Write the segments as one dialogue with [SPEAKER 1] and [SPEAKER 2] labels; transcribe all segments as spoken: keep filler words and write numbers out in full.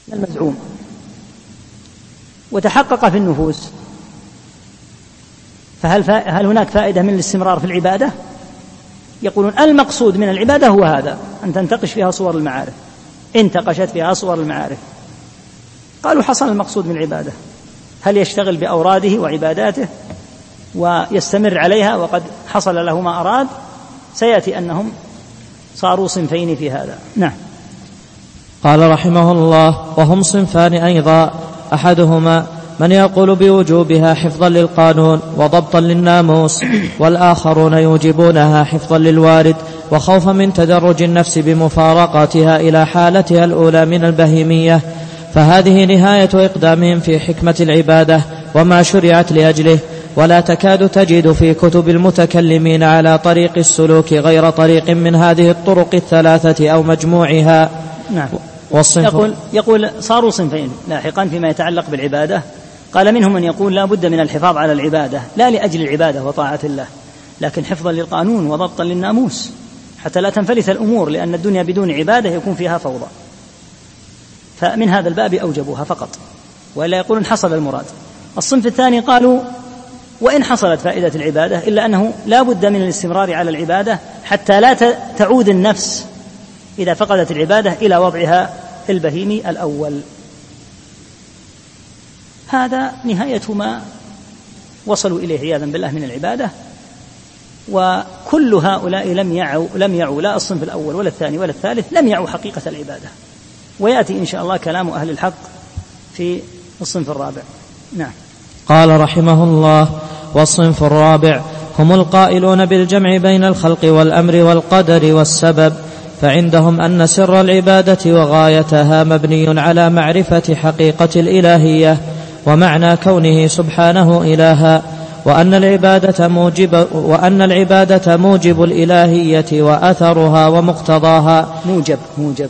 [SPEAKER 1] المزعوم وتحقق في النفوس، فهل هل هناك فائدة من الاستمرار في العبادة؟ يقولون المقصود من العبادة هو هذا، أن تنتقش فيها صور المعارف، انتقشت فيها صور المعارف. قالوا حصل المقصود من العبادة. هل يشتغل بأوراده وعباداته ويستمر عليها وقد حصل له ما أراد؟ سيأتي أنهم صاروا صنفين في هذا. نعم.
[SPEAKER 2] قال رحمه الله: وهم صنفان أيضا، أحدهما من يقول بوجوبها حفظا للقانون وضبطا للناموس، والآخرون يوجبونها حفظا للوارد وخوفا من تدرج النفس بمفارقتها إلى حالتها الأولى من البهيمية، فهذه نهاية إقدامهم في حكمة العبادة وما شرعت لأجله، ولا تكاد تجد في كتب المتكلمين على طريق السلوك غير طريق من هذه الطرق الثلاثة أو مجموعها.
[SPEAKER 1] نعم. يقول, يقول صاروا صنفين لاحقا فيما يتعلق بالعبادة. قال منهم من يقول لا بد من الحفاظ على العبادة، لا لأجل العبادة وطاعة الله، لكن حفظا للقانون وضبطا للناموس حتى لا تنفلت الأمور، لأن الدنيا بدون عبادة يكون فيها فوضى، فمن هذا الباب أوجبوها فقط، وإلا يقولون حصل المراد. الصنف الثاني قالوا وإن حصلت فائدة العبادة إلا أنه لا بد من الاستمرار على العبادة حتى لا تعود النفس إذا فقدت العبادة إلى وضعها البهيمي الأول. هذا نهاية ما وصلوا إليه عياذا بالله من العبادة، وكل هؤلاء لم يعوا لم يعوا لا الصنف الأول ولا الثاني ولا الثالث، لم يعوا حقيقة العبادة، ويأتي إن شاء الله كلام أهل الحق في الصنف الرابع. نعم.
[SPEAKER 2] قال رحمه الله: والصنف الرابع هم القائلون بالجمع بين الخلق والأمر والقدر والسبب، فعندهم أن سر العبادة وغايتها مبني على معرفة حقيقة الإلهية ومعنى كونه سبحانه إلها، وأن العبادة موجب, وأن العبادة موجب الإلهية وأثرها ومقتضاها
[SPEAKER 1] موجب موجب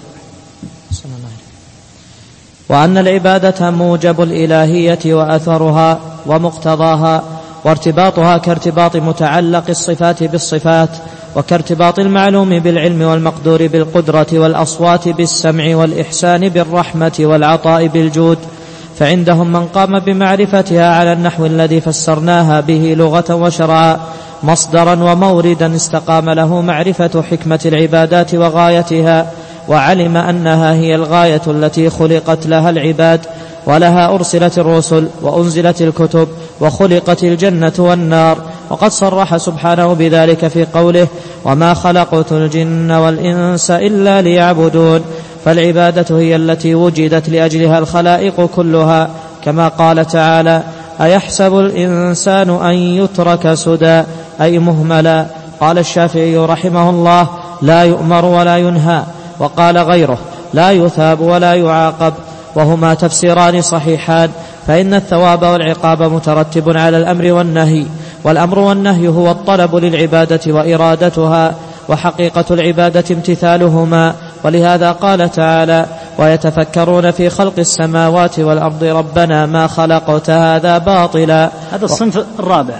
[SPEAKER 2] وأن العبادة موجب الإلهية وأثرها ومقتضاها، وارتباطها كارتباط متعلق الصفات بالصفات، وكارتباط المعلوم بالعلم والمقدور بالقدرة، والأصوات بالسمع، والإحسان بالرحمة، والعطاء بالجود. فعندهم من قام بمعرفتها على النحو الذي فسرناها به لغة وشرعا مصدرا وموردا استقام له معرفة حكمة العبادات وغايتها، وعلم أنها هي الغاية التي خلقت لها العباد، ولها أرسلت الرسل وأنزلت الكتب وخلقت الجنة والنار. وقد صرح سبحانه بذلك في قوله: وما خلقت الجن والإنس إلا ليعبدون. فالعبادة هي التي وجدت لأجلها الخلائق كلها، كما قال تعالى: أيحسب الإنسان أن يترك سدى، أي مهملا. قال الشافعي رحمه الله: لا يؤمر ولا ينهى. وقال غيره: لا يثاب ولا يعاقب. وهما تفسيران صحيحان، فإن الثواب والعقاب مترتب على الأمر والنهي، والأمر والنهي هو الطلب للعبادة وإرادتها، وحقيقة العبادة امتثالهما. ولهذا قال تعالى: ويتفكرون في خلق السماوات والأرض ربنا ما خلقت هذا باطلا.
[SPEAKER 1] هذا الصنف الرابع.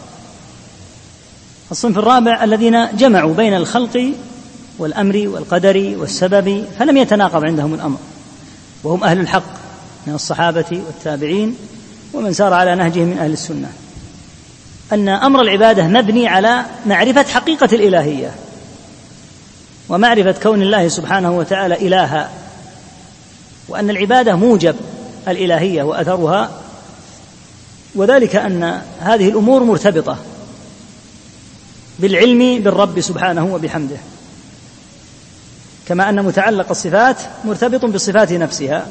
[SPEAKER 1] الصنف الرابع الذين جمعوا بين الخلق والأمر والقدر والسبب، فلم يتناقض عندهم الأمر، وهم أهل الحق من الصحابة والتابعين ومن سار على نهجهم من أهل السنة، أن أمر العبادة مبني على معرفة حقيقة الإلهية ومعرفة كون الله سبحانه وتعالى إلها، وأن العبادة موجب الإلهية وأثرها، وذلك أن هذه الأمور مرتبطة بالعلم بالرب سبحانه وبحمده، كما أن متعلق الصفات مرتبط بالصفات نفسها،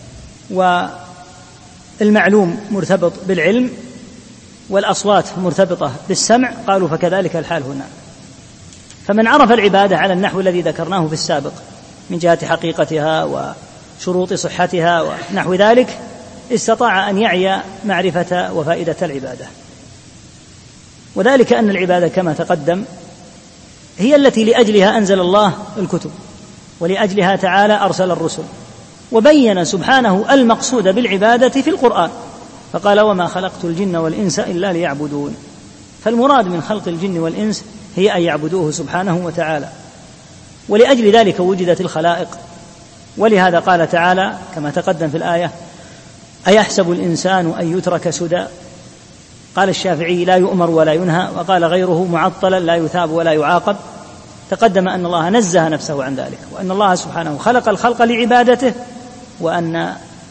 [SPEAKER 1] والمعلوم مرتبط بالعلم، والأصوات مرتبطة بالسمع. قالوا فكذلك الحال هنا. فمن عرف العبادة على النحو الذي ذكرناه في السابق من جهة حقيقتها وشروط صحتها ونحو ذلك، استطاع أن يعي معرفة وفائدة العبادة. وذلك أن العبادة كما تقدم هي التي لأجلها أنزل الله الكتب، ولأجلها تعالى أرسل الرسل، وبين سبحانه المقصود بالعبادة في القرآن، فقال: وما خلقت الجن والإنس إلا ليعبدون. فالمراد من خلق الجن والإنس هي أن يعبدوه سبحانه وتعالى، ولأجل ذلك وجدت الخلائق ولهذا قال تعالى كما تقدم في الآية: أيحسب الإنسان أن يترك سدى؟ قال الشافعي: لا يؤمر ولا ينهى، وقال غيره: معطلا لا يثاب ولا يعاقب. تقدم أن الله نزه نفسه عن ذلك، وأن الله سبحانه خلق الخلق لعبادته، وأن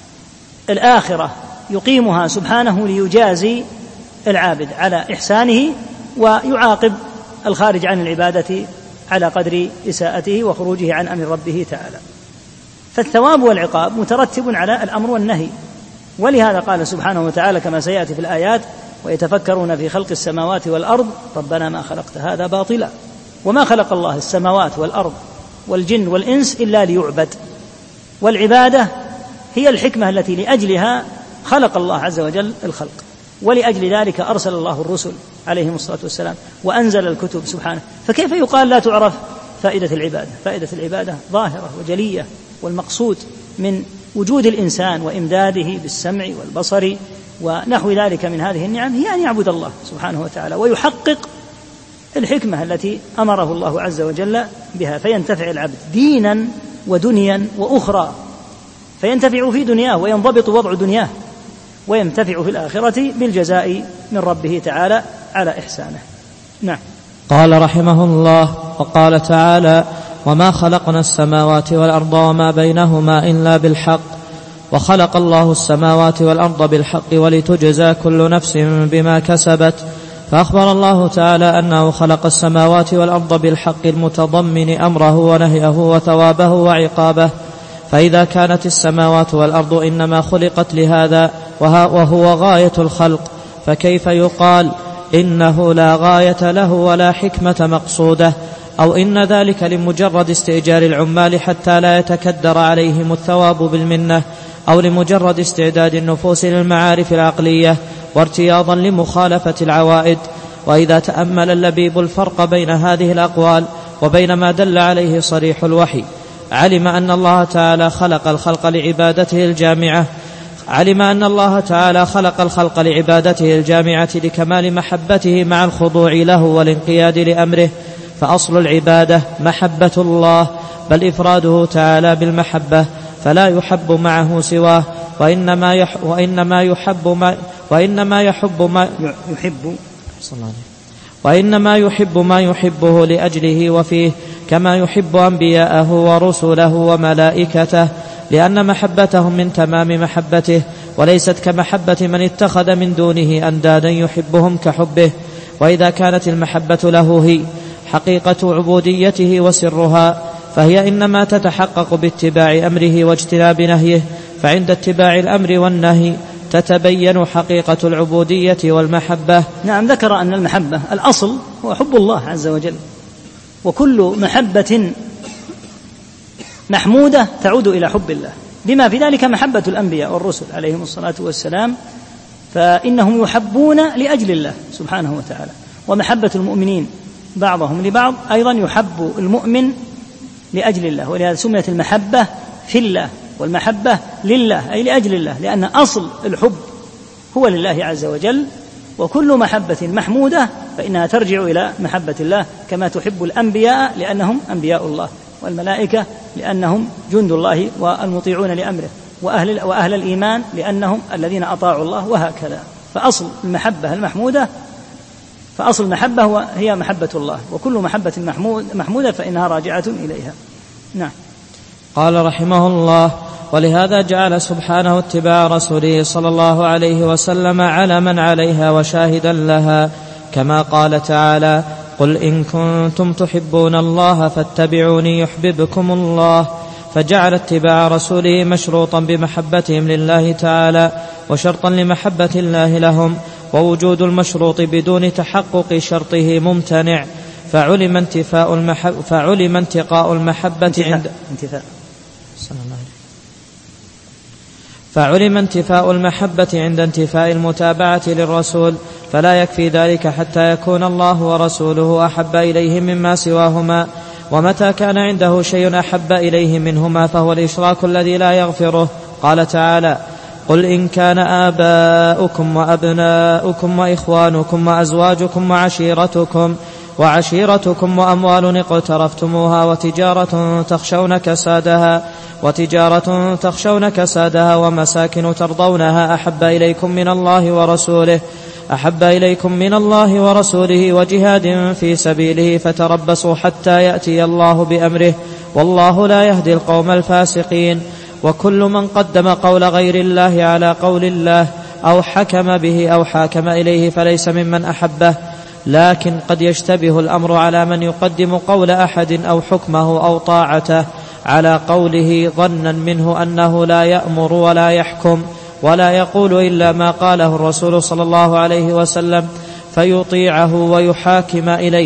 [SPEAKER 1] الآخرة يقيمها سبحانه ليجازي العابد على إحسانه ويعاقب الخارج عن العبادة على قدر إساءته وخروجه عن أمر ربه تعالى. فالثواب والعقاب مترتب على الأمر والنهي، ولهذا قال سبحانه وتعالى كما سيأتي في الآيات: ويتفكرون في خلق السماوات والأرض ربنا ما خلقت هذا باطلا. وما خلق الله السماوات والأرض والجن والإنس إلا ليعبد، والعبادة هي الحكمة التي لأجلها خلق الله عز وجل الخلق، ولأجل ذلك أرسل الله الرسل عليهم الصلاة والسلام وأنزل الكتب سبحانه. فكيف يقال لا تعرف فائدة العبادة؟ فائدة العبادة ظاهرة وجلية، والمقصود من وجود الإنسان وإمداده بالسمع والبصر ونحو ذلك من هذه النعم هي أن يعبد الله سبحانه وتعالى ويحقق الحكمة التي أمره الله عز وجل بها، فينتفع العبد دينا ودنيا وأخرى، فينتفع في دنياه وينضبط وضع دنياه، وينتفع في الآخرة بالجزاء من ربه تعالى على إحسانه. نعم.
[SPEAKER 2] قال رحمه الله: وقال تعالى: وما خلقنا السماوات والأرض وما بينهما إلا بالحق. وخلق الله السماوات والأرض بالحق ولتجزى كل نفس بما كسبت. فأخبر الله تعالى أنه خلق السماوات والأرض بالحق المتضمن أمره ونهيه وثوابه وعقابه. فإذا كانت السماوات والأرض إنما خلقت لهذا وهو غاية الخلق، فكيف يقال إنه لا غاية له ولا حكمة مقصودة، أو إن ذلك لمجرد استئجار العمال حتى لا يتكدر عليهم الثواب بالمنة، أو لمجرد استعداد النفوس للمعارف العقلية وارتياضا لمخالفة العوائد؟ وإذا تأمل اللبيب الفرق بين هذه الأقوال وبين ما دل عليه صريح الوحي، علم أن الله تعالى خلق الخلق لعبادته الجامعة علم أن الله تعالى خلق الخلق لعبادته الجامعة لكمال محبته مع الخضوع له والانقياد لأمره. فأصل العبادة محبة الله، بل إفراده تعالى بالمحبة، فلا يحب معه سواه، وإنما يح وإنما يحب ما وإنما يحب ما
[SPEAKER 1] يحب
[SPEAKER 2] وإنما يحب ما يحبه لأجله وفيه، كما يحب أنبياءه ورسله وملائكته، لأن محبتهم من تمام محبته، وليست كمحبة من اتخذ من دونه أندادا يحبهم كحبه. وإذا كانت المحبة له هي حقيقة عبوديته وسرها، فهي إنما تتحقق باتباع أمره واجتناب نهيه، فعند اتباع الأمر والنهي تتبين حقيقة العبودية والمحبة.
[SPEAKER 1] نعم. ذكر أن المحبة الأصل هو حب الله عز وجل، وكل محبة محمودة تعود إلى حب الله، بما في ذلك محبة الأنبياء والرسل عليهم الصلاة والسلام، فإنهم يحبون لأجل الله سبحانه وتعالى. ومحبة المؤمنين بعضهم لبعض أيضا يحب المؤمن لأجل الله، ولهذا سميت المحبة في الله، والمحبة لله أي لأجل الله، لأن أصل الحب هو لله عز وجل. وكل محبة محمودة فإنها ترجع إلى محبة الله، كما تحب الأنبياء لأنهم أنبياء الله، والملائكة لأنهم جند الله والمطيعون لأمره، وأهل, وأهل الإيمان لأنهم الذين أطاعوا الله، وهكذا. فأصل المحبة المحمودة فأصل المحبة هي محبة الله، وكل محبة محمود محمودة فإنها راجعة إليها. نعم.
[SPEAKER 2] قال رحمه الله: ولهذا جعل سبحانه اتباع رسوله صلى الله عليه وسلم علما عليها وشاهدا لها، كما قال تعالى: قل إن كنتم تحبون الله فاتبعوني يحببكم الله. فجعل اتباع رسوله مشروطا بمحبتهم لله تعالى، وشرطا لمحبة الله لهم، ووجود المشروط بدون تحقق شرطه ممتنع. فعلم انتفاء المحب فعلم انتقاء المحبة
[SPEAKER 1] انتفاء.
[SPEAKER 2] عند
[SPEAKER 1] انتفاء.
[SPEAKER 2] فعلم انتفاء المحبة عند انتفاء المتابعة للرسول، فلا يكفي ذلك حتى يكون الله ورسوله أحب إليه مما سواهما. ومتى كان عنده شيء أحب إليه منهما فهو الإشراك الذي لا يغفره. قال تعالى: قل إن كان آباؤكم وأبناؤكم وإخوانكم وأزواجكم وعشيرتكم وعشيرتكم وأموال اقترفتموها وتجارة تخشون كسادها وتجارة تخشون كسادها ومساكن ترضونها أحب إليكم من الله ورسوله أحب إليكم من الله ورسوله وجهاد في سبيله فتربصوا حتى يأتي الله بأمره والله لا يهدي القوم الفاسقين. وكل من قدم قول غير الله على قول الله أو حكم به أو حاكم إليه فليس ممن أحبه، لكن قد يشتبه الأمر على من يقدم قول أحد أو حكمه أو طاعته على قوله ظنا منه أنه لا يأمر ولا يحكم ولا يقول إلا ما قاله الرسول صلى الله عليه وسلم فيطيعه ويحاكم إليه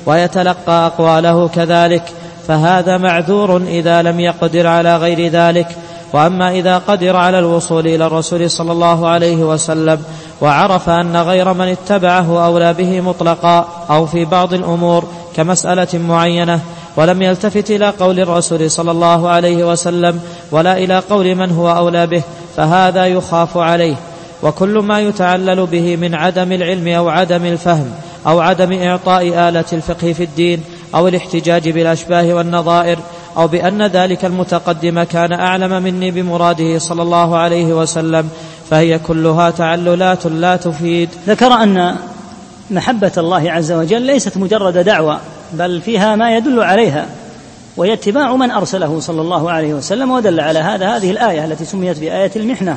[SPEAKER 2] ويتلقى أقواله كذلك، فهذا معذور إذا لم يقدر على غير ذلك. وأما إذا قدر على الوصول إلى الرسول صلى الله عليه وسلم وعرف أن غير من اتبعه أولى به مطلقا أو في بعض الأمور كمسألة معينة ولم يلتفت إلى قول الرسول صلى الله عليه وسلم ولا إلى قول من هو أولى به فهذا يخاف عليه. وكل ما يتعلل به من عدم العلم أو عدم الفهم أو عدم إعطاء آلة الفقه في الدين أو الاحتجاج بالأشباه والنظائر أو بأن ذلك المتقدم كان أعلم مني بمراده صلى الله عليه وسلم فهي كلها تعللات لا تفيد.
[SPEAKER 1] ذكر أن محبة الله عز وجل ليست مجرد دعوة بل فيها ما يدل عليها وهي اتباع من أرسله صلى الله عليه وسلم، ودل على هذا هذه الآية التي سميت بآية المحنة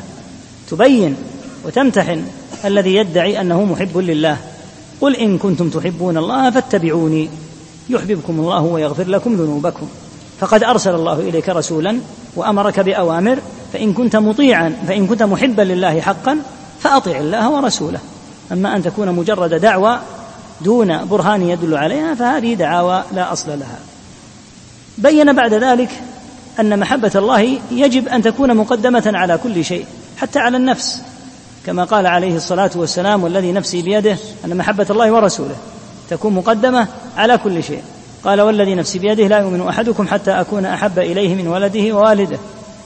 [SPEAKER 1] تبين وتمتحن الذي يدعي أنه محب لله. قل إن كنتم تحبون الله فاتبعوني يحببكم الله ويغفر لكم ذنوبكم. فقد أرسل الله إليك رسولا وأمرك بأوامر، فإن كنت مطيعا فإن كنت محبا لله حقا فأطع الله ورسوله. أما أن تكون مجرد دعوة دون برهان يدل عليها فهذه دعاوى لا أصل لها. بين بعد ذلك أن محبة الله يجب أن تكون مقدمة على كل شيء حتى على النفس، كما قال عليه الصلاة والسلام والذي نفسي بيده أن محبة الله ورسوله تكون مقدمة على كل شيء. قال والذي نفسي بيده لا يؤمن أحدكم حتى أكون أحب إليه من ولده ووالده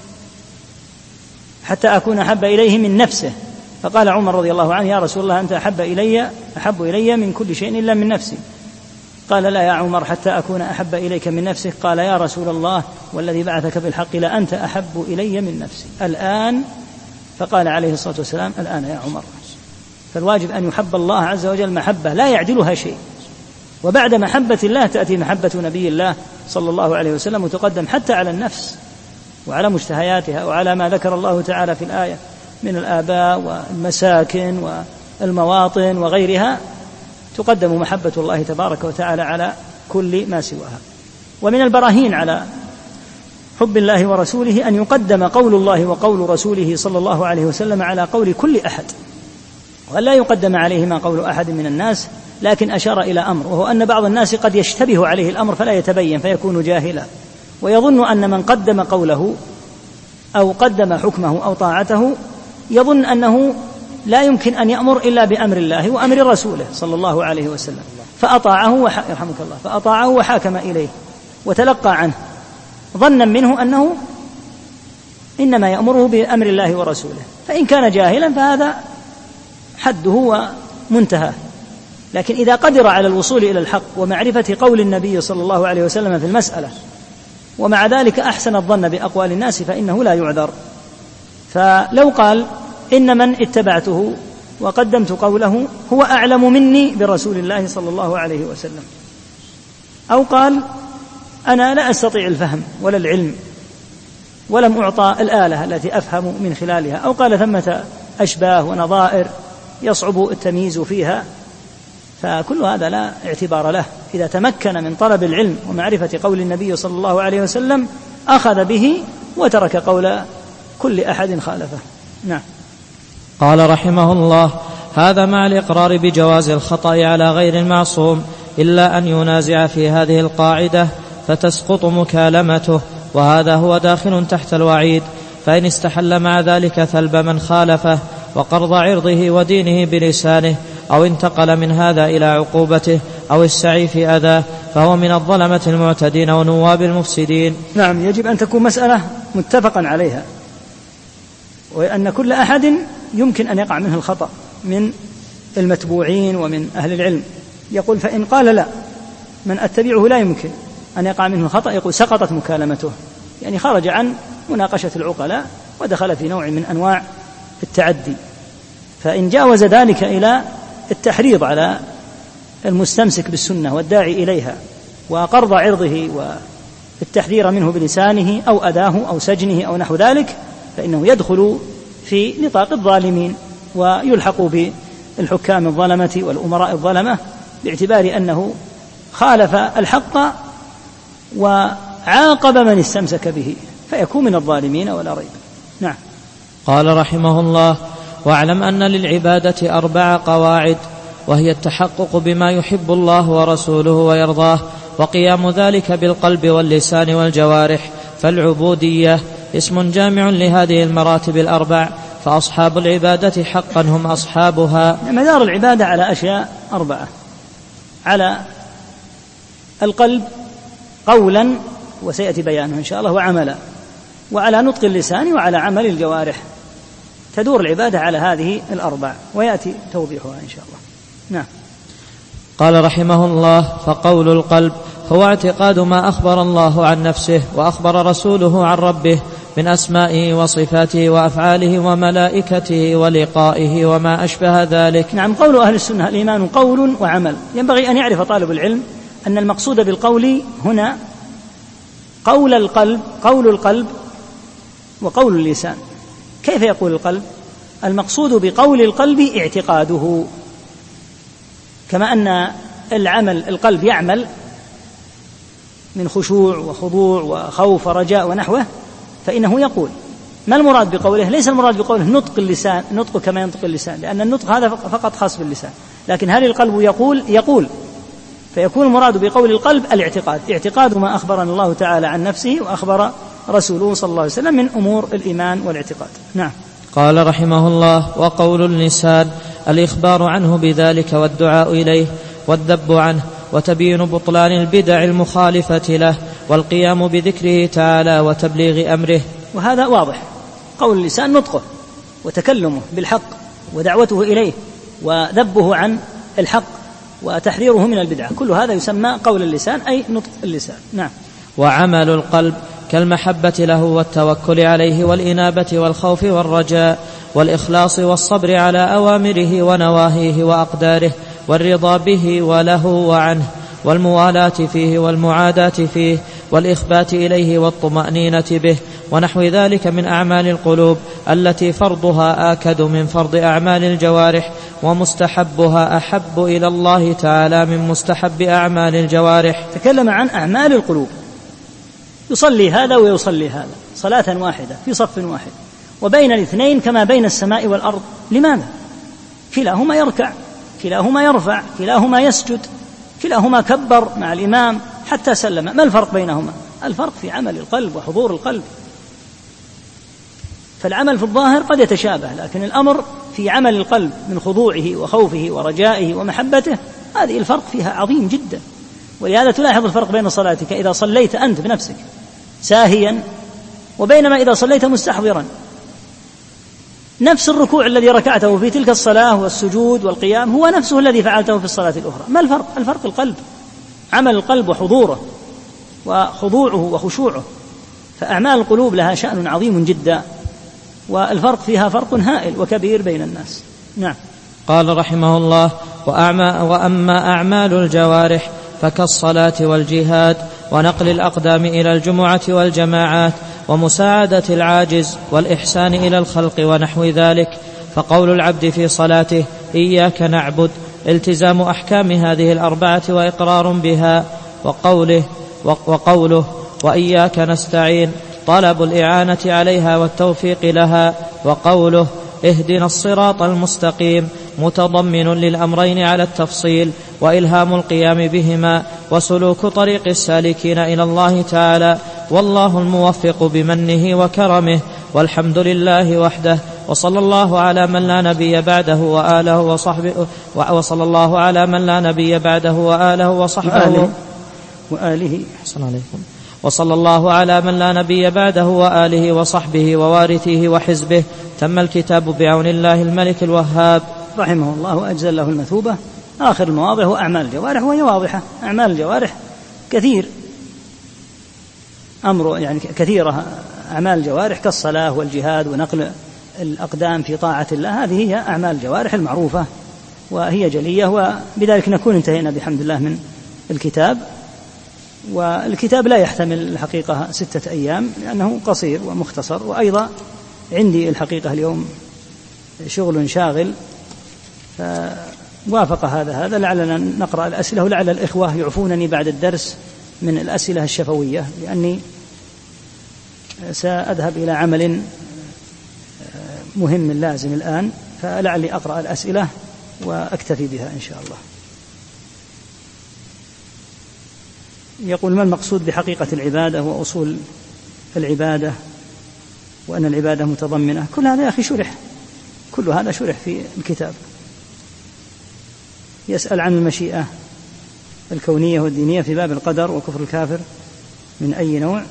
[SPEAKER 1] حتى أكون أحب إليه من نفسه. فقال عمر رضي الله عنه يا رسول الله أنت أحب إلي أحب إلي من كل شيء إلا من نفسي. قال لا يا عمر حتى أكون أحب إليك من نفسك. قال يا رسول الله والذي بعثك بالحق لأنت أحب إلي من نفسي الآن. فقال عليه الصلاة والسلام الآن يا عمر. فالواجب أن يحب الله عز وجل محبة لا يعدلها شيء، وبعد محبة الله تأتي محبة نبي الله صلى الله عليه وسلم وتقدم حتى على النفس وعلى مشتهياتها وعلى ما ذكر الله تعالى في الآية من الآباء والمساكن والمواطن وغيرها، تقدم محبة الله تبارك وتعالى على كل ما سواها. ومن البراهين على حب الله ورسوله أن يقدم قول الله وقول رسوله صلى الله عليه وسلم على قول كل أحد، ولا يقدم عليهما قول أحد من الناس، لكن أشار إلى أمر، وهو أن بعض الناس قد يشتبه عليه الأمر فلا يتبين فيكون جاهلا، ويظن أن من قدم قوله أو قدم حكمه أو طاعته يظن أنه لا يمكن أن يأمر إلا بأمر الله وأمر رسوله صلى الله عليه وسلم، فأطاعه وح... يرحمك الله فأطاعه وحاكم إليه وتلقى عنه ظنا منه أنه إنما يأمره بأمر الله ورسوله. فإن كان جاهلا فهذا حده ومنتهى. لكن إذا قدر على الوصول إلى الحق ومعرفة قول النبي صلى الله عليه وسلم في المسألة ومع ذلك أحسن الظن بأقوال الناس فإنه لا يعذر. فلو قال إن من اتبعته وقدمت قوله هو أعلم مني برسول الله صلى الله عليه وسلم، أو قال أنا لا أستطيع الفهم ولا العلم ولم أعطى الآلة التي أفهم من خلالها، أو قال ثمة أشباه ونظائر يصعب التمييز فيها، فكل هذا لا اعتبار له. إذا تمكن من طلب العلم ومعرفة قول النبي صلى الله عليه وسلم أخذ به وترك قول كل أحد خالفه. نعم.
[SPEAKER 2] قال رحمه الله: هذا مع الإقرار بجواز الخطأ على غير المعصوم، إلا أن ينازع في هذه القاعدة فتسقط مكالمته، وهذا هو داخل تحت الوعيد، فإن استحل مع ذلك ثلب من خالفه وقرض عرضه ودينه بلسانه، أو انتقل من هذا إلى عقوبته، أو السعي في أذاه، فهو من الظلمة المعتدين ونواب المفسدين.
[SPEAKER 1] نعم، يجب أن تكون مسألة متفقا عليها، وأن كل أحد يمكن أن يقع منه الخطأ من المتبوعين ومن أهل العلم. يقول فإن قال لا من أتبعه لا يمكن أن يقع منه خطأ، يقول سقطت مكالمته، يعني خرج عن مناقشة العقلاء ودخل في نوع من أنواع التعدي. فإن جاوز ذلك إلى التحريض على المستمسك بالسنة والداعي إليها وقرض عرضه والتحذير منه بلسانه أو أداه أو سجنه أو نحو ذلك، فإنه يدخل في نطاق الظالمين ويلحق بالحكام الظلمة والأمراء الظلمة، باعتبار أنه خالف الحق وعاقب من استمسك به، فيكون من الظالمين ولا ريب. نعم.
[SPEAKER 2] قال رحمه الله: واعلم أن للعبادة أربع قواعد، وهي التحقق بما يحب الله ورسوله ويرضاه، وقيام ذلك بالقلب واللسان والجوارح. فالعبودية اسم جامع لهذه المراتب الأربع، فأصحاب العبادة حقا هم أصحابها.
[SPEAKER 1] مدار العبادة على أشياء أربعة: على القلب قولا، وسيأتي بيانه إن شاء الله، وعملا، وعلى نطق اللسان، وعلى عمل الجوارح. تدور العبادة على هذه الأربع، ويأتي توضيحها إن شاء الله. نعم.
[SPEAKER 2] قال رحمه الله: فقول القلب هو اعتقاد ما أخبر الله عن نفسه وأخبر رسوله عن ربه من أسمائه وصفاته وأفعاله وملائكته ولقائه وما أشبه ذلك.
[SPEAKER 1] نعم. قول أهل السنة الإيمان قول وعمل. ينبغي أن يعرف طالب العلم أن المقصود بالقول هنا قول القلب، قول القلب وقول اللسان. كيف يقول القلب؟ المقصود بقول القلب اعتقاده، كما أن العمل القلب يعمل من خشوع وخضوع وخوف ورجاء ونحوه، فإنه يقول. ما المراد بقوله؟ ليس المراد بقوله نطق اللسان، نطق كما ينطق اللسان، لأن النطق هذا فقط خاص باللسان، لكن هل القلب يقول؟ يقول. فيكون المراد بقول القلب الاعتقاد، اعتقاد ما أخبرنا الله تعالى عن نفسه وأخبر رسوله صلى الله عليه وسلم من أمور الإيمان والاعتقاد. نعم.
[SPEAKER 2] قال رحمه الله: وقول اللسان الإخبار عنه بذلك والدعاء إليه والذب عنه وتبيين بطلان البدع المخالفة له والقيام بذكره تعالى وتبليغ أمره.
[SPEAKER 1] وهذا واضح. قول اللسان نطقه وتكلمه بالحق ودعوته إليه وذبه عن الحق وتحذيره من البدعة، كل هذا يسمى قول اللسان، أي نطق اللسان. نعم.
[SPEAKER 2] وعمل القلب كالمحبة له والتوكل عليه والإنابة والخوف والرجاء والإخلاص والصبر على أوامره ونواهيه وأقداره والرضا به وله وعنه والموالاة فيه والمعاداة فيه والإخبات إليه والطمأنينة به ونحو ذلك من أعمال القلوب التي فرضها آكد من فرض أعمال الجوارح، ومستحبها أحب إلى الله تعالى من مستحب أعمال الجوارح.
[SPEAKER 1] تكلم عن أعمال القلوب، يصلي هذا ويصلي هذا صلاة واحدة في صف واحد، وبين الاثنين كما بين السماء والأرض. لماذا؟ كلاهما يركع، كلاهما يرفع، كلاهما يسجد، كلاهما كبر مع الإمام حتى سلم. ما الفرق بينهما؟ الفرق في عمل القلب وحضور القلب. فالعمل في الظاهر قد يتشابه، لكن الأمر في عمل القلب من خضوعه وخوفه ورجائه ومحبته، هذه الفرق فيها عظيم جدا. ولهذا تلاحظ الفرق بين صلاتك إذا صليت أنت بنفسك ساهيا، وبينما إذا صليت مستحضرا. نفس الركوع الذي ركعته في تلك الصلاة والسجود والقيام هو نفسه الذي فعلته في الصلاة الأخرى. ما الفرق؟ الفرق القلب، عمل القلب وحضوره وخضوعه وخشوعه. فأعمال القلوب لها شأن عظيم جدا، والفرق فيها فرق هائل وكبير بين الناس. نعم.
[SPEAKER 2] قال رحمه الله: وأما أعمال الجوارح فكالصلاة والجهاد ونقل الأقدام إلى الجمعة والجماعات ومساعدة العاجز والإحسان إلى الخلق ونحو ذلك. فقول العبد في صلاته إياك نعبد التزام أحكام هذه الأربعة وإقرار بها، وقوله وقوله وإياك نستعين طلب الإعانة عليها والتوفيق لها، وقوله اهدنا الصراط المستقيم متضمن للأمرين على التفصيل وإلهام القيام بهما وسلوك طريق السالكين إلى الله تعالى، والله الموفق بمنه وكرمه، والحمد لله وحده، وصلى الله على من لا نبي بعده وآله وصحبه وصلى الله على من لا نبي بعده وآله وصحبه
[SPEAKER 1] وآله, وآله.
[SPEAKER 2] حسن عليكم. وصلى الله على من لا نبي بعده وآله وصحبه ووارثه وحزبه. تم الكتاب بعون الله الملك الوهاب
[SPEAKER 1] رحمه الله وأجزل له المثوبة، آخر المواضع هو أعمال الجوارح، وهي واضحة. أعمال الجوارح كثير أمر يعني كثيرة أعمال الجوارح كالصلاة والجهاد ونقل الأقدام في طاعة الله، هذه هي أعمال الجوارح المعروفة وهي جلية. وبذلك نكون انتهينا بحمد الله من الكتاب. والكتاب لا يحتمل الحقيقة ستة أيام لأنه قصير ومختصر، وأيضا عندي الحقيقة اليوم شغل شاغل فوافق هذا هذا لعلنا نقرأ الأسئلة، ولعل الإخوة يعفونني بعد الدرس من الأسئلة الشفوية، لأني سأذهب إلى عمل مهم لازم الآن، فلعلي أقرأ الأسئلة وأكتفي بها إن شاء الله. يقول: ما المقصود بحقيقة العبادة وأصول العبادة، وأن العبادة متضمنة؟ كل هذا يا أخي شرح، كل هذا شرح في الكتاب. يسأل عن المشيئة الكونية والدينية في باب القدر وكفر الكافر من أي نوع؟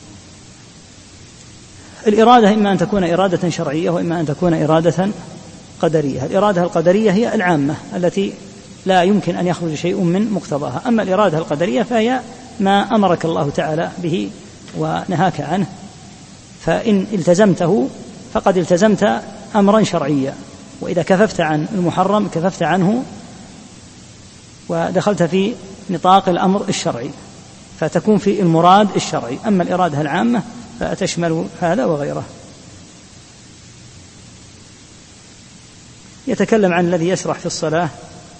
[SPEAKER 1] الإرادة إما أن تكون إرادة شرعية وإما أن تكون إرادة قدرية. الإرادة القدرية هي العامة التي لا يمكن أن يخرج شيء من مقتضاها، أما الإرادة القدرية فهي ما أمرك الله تعالى به ونهاك عنه، فإن التزمته فقد التزمت أمرا شرعيا، وإذا كففت عن المحرم كففت عنه ودخلت في نطاق الأمر الشرعي، فتكون في المراد الشرعي. أما الإرادة العامة فتشمل هذا وغيره. يتكلم عن الذي يسرح في الصلاة،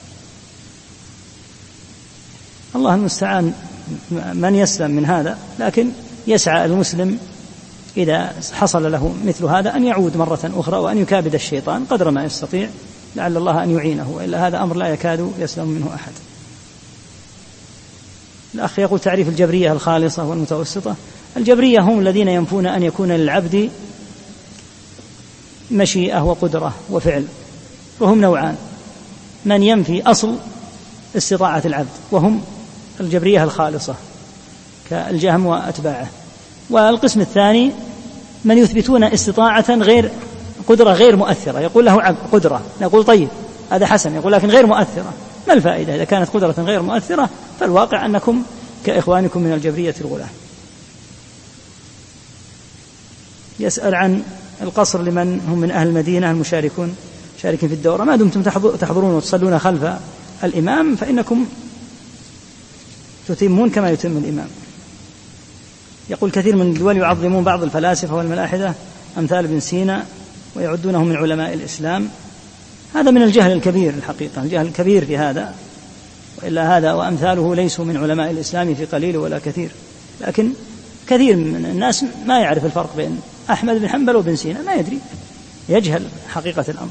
[SPEAKER 1] الله المستعان من يسلم من هذا، لكن يسعى المسلم إذا حصل له مثل هذا أن يعود مرة أخرى وأن يكابد الشيطان قدر ما يستطيع، لعل الله أن يعينه، وإلا هذا أمر لا يكاد يسلم منه أحد. الأخ يقول: تعريف الجبرية الخالصة والمتوسطة. الجبرية هم الذين ينفون أن يكون للعبد مشيئة وقدرة وفعل، وهم نوعان: من ينفي أصل استطاعة العبد وهم الجبرية الخالصة كالجهم وأتباعه، والقسم الثاني من يثبتون استطاعة غير قدرة غير مؤثرة، يقول له قدرة، نقول طيب هذا حسن، يقول لكن غير مؤثرة. ما الفائدة إذا كانت قدرة غير مؤثرة؟ فالواقع أنكم كإخوانكم من الجبرية الغلاة. يسأل عن القصر لمن هم من أهل المدينة المشاركون شاركين في الدورة. ما دمتم تحضرون وتصلون خلف الإمام فإنكم تتمون كما يتم الإمام. يقول: كثير من الدول يعظمون بعض الفلاسفة والملاحدة أمثال ابن سينا ويعدونهم من علماء الإسلام. هذا من الجهل الكبير الحقيقة، الجهل الكبير في هذا، وإلا هذا وأمثاله ليسوا من علماء الإسلام في قليل ولا كثير، لكن كثير من الناس ما يعرف الفرق بين أحمد بن حنبل وابن سينا، ما يدري، يجهل حقيقة الأمر.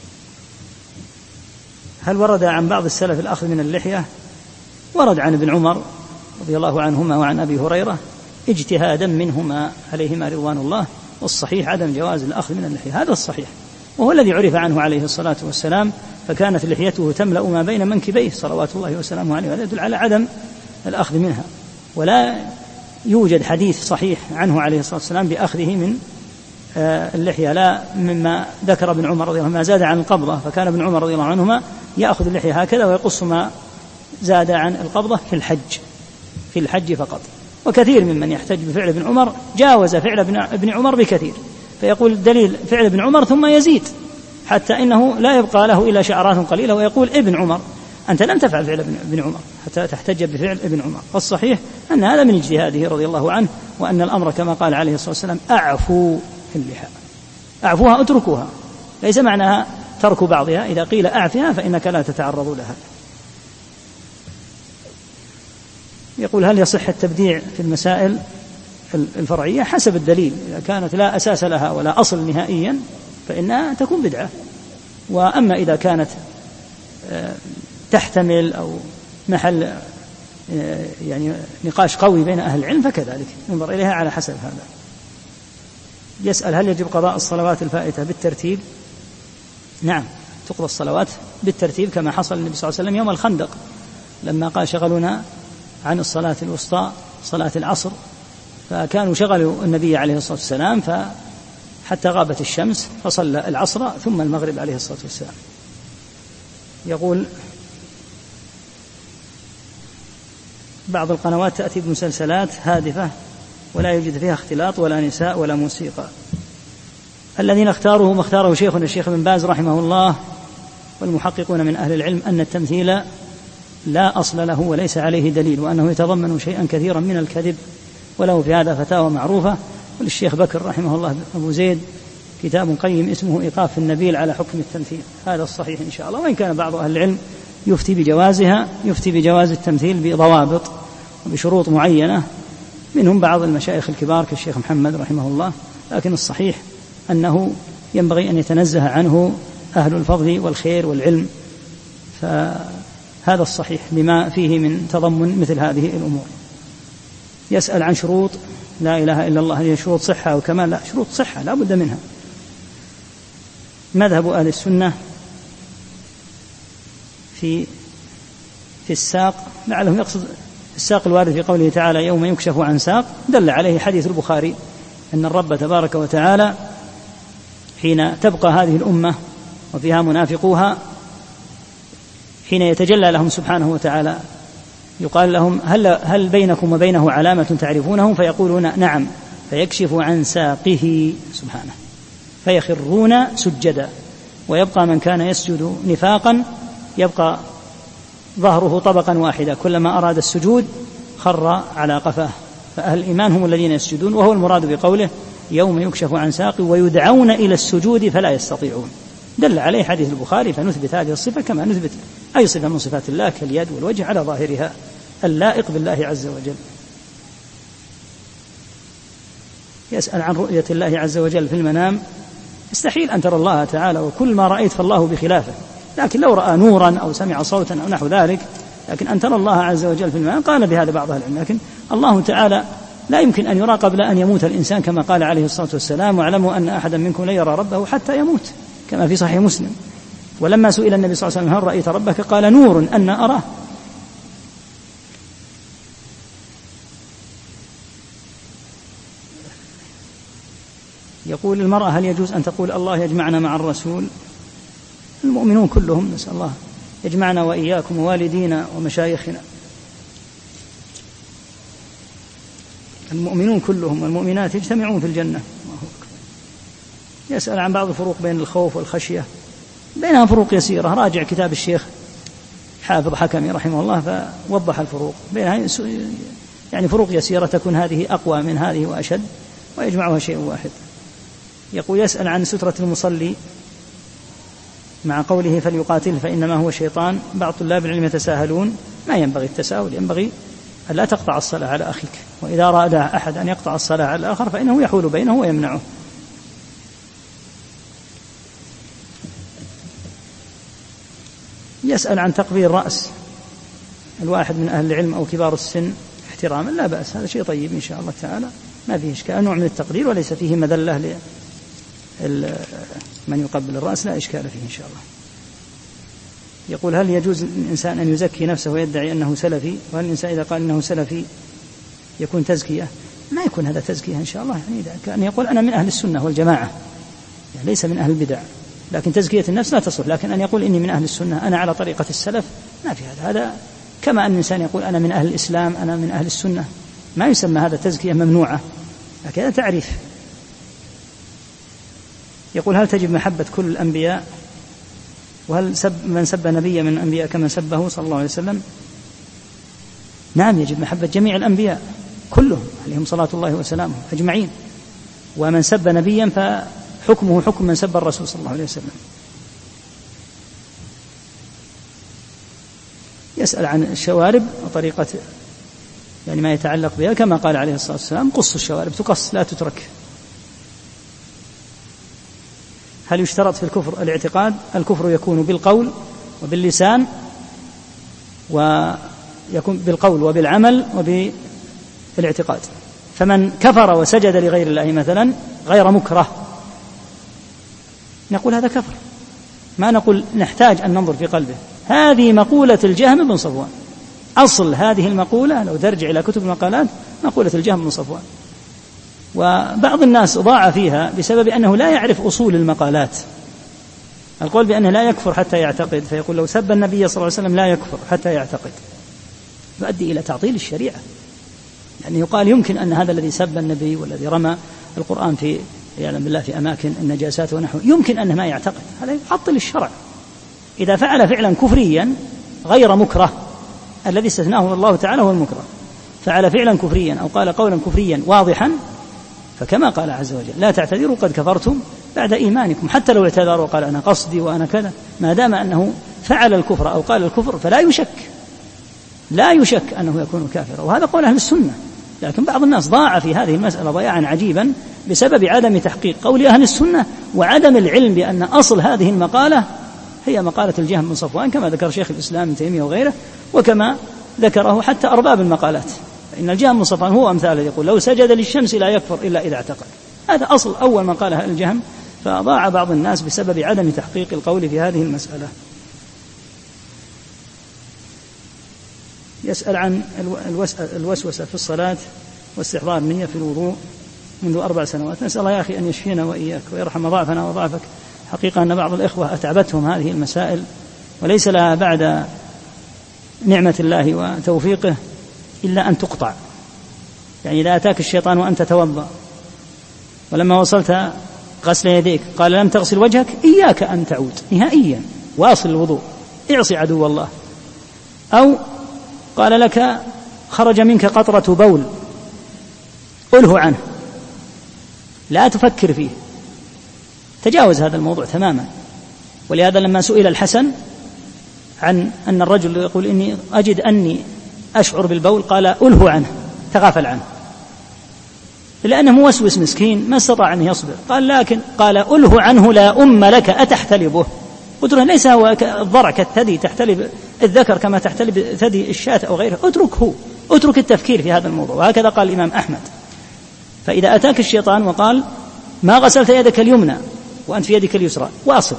[SPEAKER 1] هل ورد عن بعض السلف الأخذ من اللحية؟ ورد عن ابن عمر رضي الله عنهما وعن أبي هريرة اجتهادا منهما عليهما رضوان الله، والصحيح عدم جواز الأخذ من اللحية، هذا الصحيح، وهو الذي عرف عنه عليه الصلاة والسلام، فكانت لحيته تملأ ما بين منكبيه صلوات الله وسلامه عليه، وهذا يدل على عدم الأخذ منها. ولا يوجد حديث صحيح عنه عليه الصلاة والسلام بأخذه من اللحية، لا مما ذكر ابن عمر رضي الله عنه ما زاد عن القبضة، فكان ابن عمر رضي الله عنهما يأخذ اللحية هكذا ويقص ما زاد عن القبضة في الحج في الحج فقط. وكثير ممن يحتج بفعل ابن عمر جاوز فعل ابن عمر بكثير، فيقول دليل فعل ابن عمر ثم يزيد حتى إنه لا يبقى له إلا شعرات قليلة، ويقول ابن عمر، أنت لم تفعل فعل ابن عمر حتى تحتج بفعل ابن عمر. والصحيح أن هذا من اجتهاده رضي الله عنه، وأن الأمر كما قال عليه الصلاة والسلام: أعفوا في اللحى، أعفوها أتركوها، ليس معناها ترك بعضها، إذا قيل أعفها فإنك لا تتعرض لها. يقول: هل يصح التبديع في المسائل الفرعية؟ حسب الدليل، إذا كانت لا أساس لها ولا أصل نهائيا فإنها تكون بدعة، وأما إذا كانت تحتمل أو محل يعني نقاش قوي بين أهل العلم فكذلك ننظر إليها على حسب هذا. يسأل: هل يجب قضاء الصلوات الفائتة بالترتيب؟ نعم، تقضى الصلوات بالترتيب كما حصل للنبي صلى الله عليه وسلم يوم الخندق لما قال: شغلنا عن الصلاة الوسطى صلاة العصر، فكانوا شغلوا النبي عليه الصلاة والسلام حتى غابت الشمس فصلى العصر ثم المغرب عليه الصلاة والسلام. يقول: بعض القنوات تأتي بمسلسلات هادفة ولا يوجد فيها اختلاط ولا نساء ولا موسيقى. الذين اختاروه ما اختاره شيخنا الشيخ بن باز رحمه الله والمحققون من أهل العلم أن التمثيل لا أصل له وليس عليه دليل، وأنه يتضمن شيئا كثيرا من الكذب، وله في هذا فتاوى معروفة. وللشيخ بكر رحمه الله أبو زيد كتاب قيم اسمه إيقاف النبيل على حكم التمثيل، هذا الصحيح إن شاء الله. وإن كان بعض أهل العلم يفتي بجوازها، يفتي بجواز التمثيل بضوابط وبشروط معينة، منهم بعض المشايخ الكبار كالشيخ محمد رحمه الله، لكن الصحيح أنه ينبغي أن يتنزه عنه أهل الفضل والخير والعلم، فهذا الصحيح لما فيه من تضمن مثل هذه الأمور. يسأل عن شروط لا إله إلا الله، هي شروط صحة أو كمال؟ لا، شروط صحة لا بد منها. مذهب أهل السنة في في الساق، لعلهم يقصد الساق الوارد في قوله تعالى يوم يكشف عن ساق، دل عليه حديث البخاري أن الرب تبارك وتعالى حين تبقى هذه الأمة وفيها منافقوها، حين يتجلى لهم سبحانه وتعالى يقال لهم هل, هل بينكم وبينه علامة تعرفونه؟ فيقولون نعم، فيكشف عن ساقه سبحانه فيخرون سجدا، ويبقى من كان يسجد نفاقا يبقى ظهره طبقا واحدا، كلما أراد السجود خر على قفاه. فأهل الإيمان هم الذين يسجدون، وهو المراد بقوله يوم يكشف عن ساق ويدعون إلى السجود فلا يستطيعون، دل عليه حديث البخاري. فنثبت هذه الصفة كما نثبت أي صفة من صفات الله كاليد والوجه على ظاهرها اللائق بالله عز وجل. يسأل عن رؤية الله عز وجل في المنام. يستحيل أن ترى الله تعالى، وكل ما رأيت فالله بخلافه، لكن لو رأى نورا أو سمع صوتا أو نحو ذلك، لكن أن ترى الله عز وجل في المنام قال بهذا بعض أهل العلم. لكن الله تعالى لا يمكن أن يرى قبل أن يموت الإنسان، كما قال عليه الصلاة والسلام واعلموا أن أحدا منكم لا يرى ربه حتى يموت، كما في صحيح مسلم. ولما سئل النبي صلى الله عليه وسلم هل رأيت ربك؟ قال نور أن أراه. يقول المرأة هل يجوز أن تقول الله يجمعنا مع الرسول؟ المؤمنون كلهم نسأل الله يجمعنا وإياكم ووالدينا ومشايخنا، المؤمنون كلهم والمؤمنات يجتمعون في الجنة. يسأل عن بعض الفروق بين الخوف والخشية، بينها فروق يسيرة، راجع كتاب الشيخ حافظ حكمي رحمه الله فوضح الفروق بينها، يعني فروق يسيرة تكون هذه أقوى من هذه وأشد، ويجمعها شيء واحد. يقول يسأل عن سترة المصلي مع قوله فليقاتل فإنما هو شيطان. بعض طلاب العلم يتساهلون، ما ينبغي التساهل، ينبغي أن لا تقطع الصلاة على أخيك، وإذا أراد أحد أن يقطع الصلاة على الآخر فإنه يحول بينه ويمنعه. يسأل عن تقبيل رأس الواحد من أهل العلم أو كبار السن احتراما، لا بأس، هذا شيء طيب إن شاء الله تعالى، ما فيه إشكال، نوع من التقدير وليس فيه مذلة لمن يقبل الرأس، لا إشكال فيه إن شاء الله. يقول هل يجوز للإنسان أن يزكي نفسه ويدعي أنه سلفي؟ وهل الإنسان إذا قال أنه سلفي يكون تزكية؟ ما يكون هذا تزكية إن شاء الله، يعني كأن يقول أنا من أهل السنة والجماعة، يعني ليس من أهل البدع، لكن تزكية النفس لا تصح. لكن أن يقول إني من أهل السنة، أنا على طريقة السلف، ما في هذا. هذا كما أن الإنسان يقول أنا من أهل الإسلام، أنا من أهل السنة، ما يسمى هذا تزكية، ممنوعة، لكن هذا تعريف. يقول هل تجب محبة كل الأنبياء؟ وهل سب من سب نبيا من الأنبياء كمن سبه صلى الله عليه وسلم؟ نعم، يجب محبة جميع الأنبياء كلهم عليهم صلاة الله وسلامه أجمعين، ومن سب نبيا فحكمه حكم من سب الرسول صلى الله عليه وسلم. يسأل عن الشوارب وطريقة يعني ما يتعلق بها، كما قال عليه الصلاة والسلام قص الشوارب، تقص لا تترك. هل يشترط في الكفر الاعتقاد؟ الكفر يكون بالقول وباللسان، ويكون بالقول وبالعمل وبالاعتقاد. فمن كفر وسجد لغير الله مثلا غير مكره نقول هذا كفر، ما نقول نحتاج أن ننظر في قلبه. هذه مقولة الجهم بن صفوان، أصل هذه المقولة لو ترجع إلى كتب المقالات مقولة الجهم بن صفوان، وبعض الناس ضاع فيها بسبب أنه لا يعرف أصول المقالات. القول بأنه لا يكفر حتى يعتقد، فيقول لو سب النبي صلى الله عليه وسلم لا يكفر حتى يعتقد، يؤدي إلى تعطيل الشريعة. يعني يقال يمكن أن هذا الذي سب النبي والذي رمى القرآن في يعلم بالله في أماكن النجاسات ونحو يمكن أنه ما يعتقد، هذا يعطل الشرع. إذا فعل فعلا كفريا غير مكره، الذي استثناه الله تعالى هو المكره، فعل فعلا كفريا أو قال قولا كفريا واضحا، فكما قال عز وجل لا تعتذروا قد كفرتم بعد إيمانكم، حتى لو اعتذروا وقال أنا قصدي وأنا كذا، ما دام أنه فعل الكفر أو قال الكفر فلا يشك لا يشك أنه يكون كافرا. وهذا قول أهل السنة. لكن بعض الناس ضاع في هذه المسألة ضياعا عجيبا بسبب عدم تحقيق قول أهل السنة وعدم العلم بأن أصل هذه المقالة هي مقالة الجهم بن صفوان، كما ذكر شيخ الإسلام ابن تيمية وغيره، وكما ذكره حتى أرباب المقالات. إن الجهم بن صفوان هو أمثاله يقول لو سجد للشمس لا يكفر إلا إذا اعتقد. هذا أصل أول ما قالها الجهم، فضاع بعض الناس بسبب عدم تحقيق القول في هذه المسألة. يسأل عن الوسوسة في الصلاة واستحضار النية في الوضوء منذ أربع سنوات. نسأل الله يا أخي أن يشفينا وإياك ويرحم ضعفنا وضعفك. حقيقة أن بعض الإخوة أتعبتهم هذه المسائل وليس لها بعد نعمة الله وتوفيقه إلا أن تقطع. يعني إذا أتاك الشيطان وأنت توضأ ولما وصلت غسل يديك قال لم تغسل وجهك، إياك أن تعود نهائيا، واصل الوضوء، اعصي عدو الله. أو قال لك خرج منك قطرة بول، أله عنه، لا تفكر فيه، تجاوز هذا الموضوع تماما. ولهذا لما سئل الحسن عن أن الرجل يقول إني أجد أني أشعر بالبول قال أله عنه، تغافل عنه، لأنه موسوس مسكين ما استطاع أن يصبر. قال لكن قال أله عنه لا أم لك أتحتلبه. قلت له ليس هو الضرع كالثدي تحتلب الذكر كما تحتلب ثدي الشاة أو غيره، اتركه، اترك التفكير في هذا الموضوع. وهكذا قال الإمام أحمد. فإذا أتاك الشيطان وقال ما غسلت يدك اليمنى وأنت في يدك اليسرى، واصل.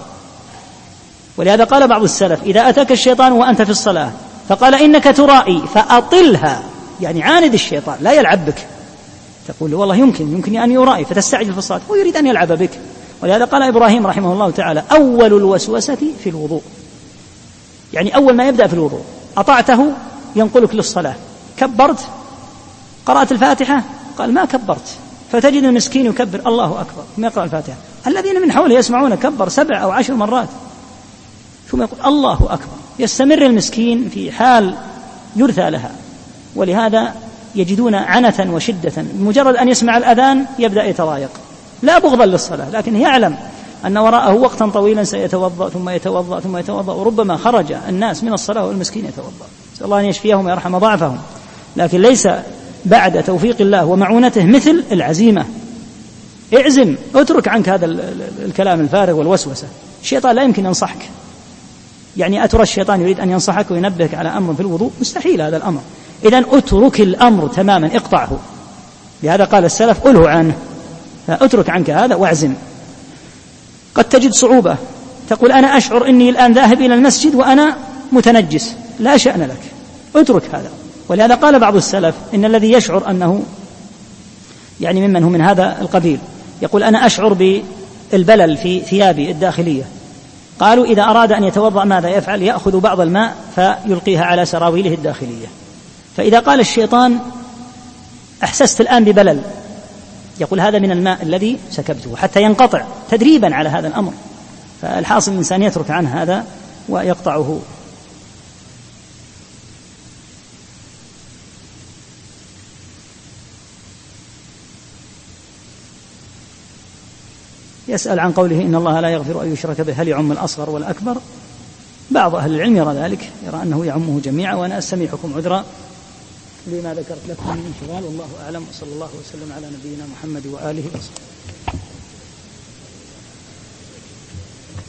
[SPEAKER 1] ولهذا قال بعض السلف إذا أتاك الشيطان وأنت في الصلاة فقال إنك ترائي فأطلها، يعني عاند الشيطان لا يلعب بك، تقول والله يمكن يمكن أن يرائي فتستعجل في الصلاة، هو يريد أن يلعب بك. ولهذا قال إبراهيم رحمه الله تعالى أول الوسوسة في الوضوء، يعني أول ما يبدأ في الوضوء أطعته ينقلك للصلاة، كبرت قرأت الفاتحة قال ما كبرت، فتجد المسكين يكبر الله أكبر ثم يقرأ الفاتحة، الذين من حوله يسمعون كبر سبع أو عشر مرات ثم يقول الله أكبر، يستمر المسكين في حال يرثى لها. ولهذا يجدون عنة وشدة، مجرد أن يسمع الأذان يبدأ يتضايق، لا بغضا للصلاة لكن يعلم أن وراءه وقتا طويلا سيتوضأ ثم يتوضأ ثم يتوضأ، وربما خرج الناس من الصلاة والمسكين يتوضأ. نسأل الله أن يشفيهم ويرحم ضعفهم. لكن ليس بعد توفيق الله ومعونته مثل العزيمة. اعزم، اترك عنك هذا الكلام الفارغ والوسوسة. الشيطان لا يمكن ينصحك، يعني أترى الشيطان يريد أن ينصحك وينبهك على أمر في الوضوء؟ مستحيل هذا الأمر. إذن اترك الأمر تماما، اقطعه. لهذا قال السلف أله عنه، فاترك عنك هذا واعزم. قد تجد صعوبة، تقول أنا أشعر أني الآن ذاهب إلى المسجد وأنا متنجس، لا شأن لك، اترك هذا. ولهذا قال بعض السلف إن الذي يشعر أنه يعني ممن هو من هذا القبيل يقول أنا أشعر بالبلل في ثيابي الداخلية، قالوا إذا أراد أن يتوضأ ماذا يفعل؟ يأخذ بعض الماء فيلقيها على سراويله الداخلية، فإذا قال الشيطان أحسست الآن ببلل يقول هذا من الماء الذي سكبته، حتى ينقطع تدريبا على هذا الأمر. فالحاصل الإنسان يترك عنه هذا ويقطعه. يسأل عن قوله إن الله لا يغفر أن يشرك به، هل يعم الأصغر والأكبر؟ بعض أهل العلم يرى ذلك، يرى أنه يعمه جميعا، وأنا أستميحكم عذرا لما ذكرت لكم من انشغال، والله أعلم، وصلى الله وسلم على نبينا محمد وآله وصحبه.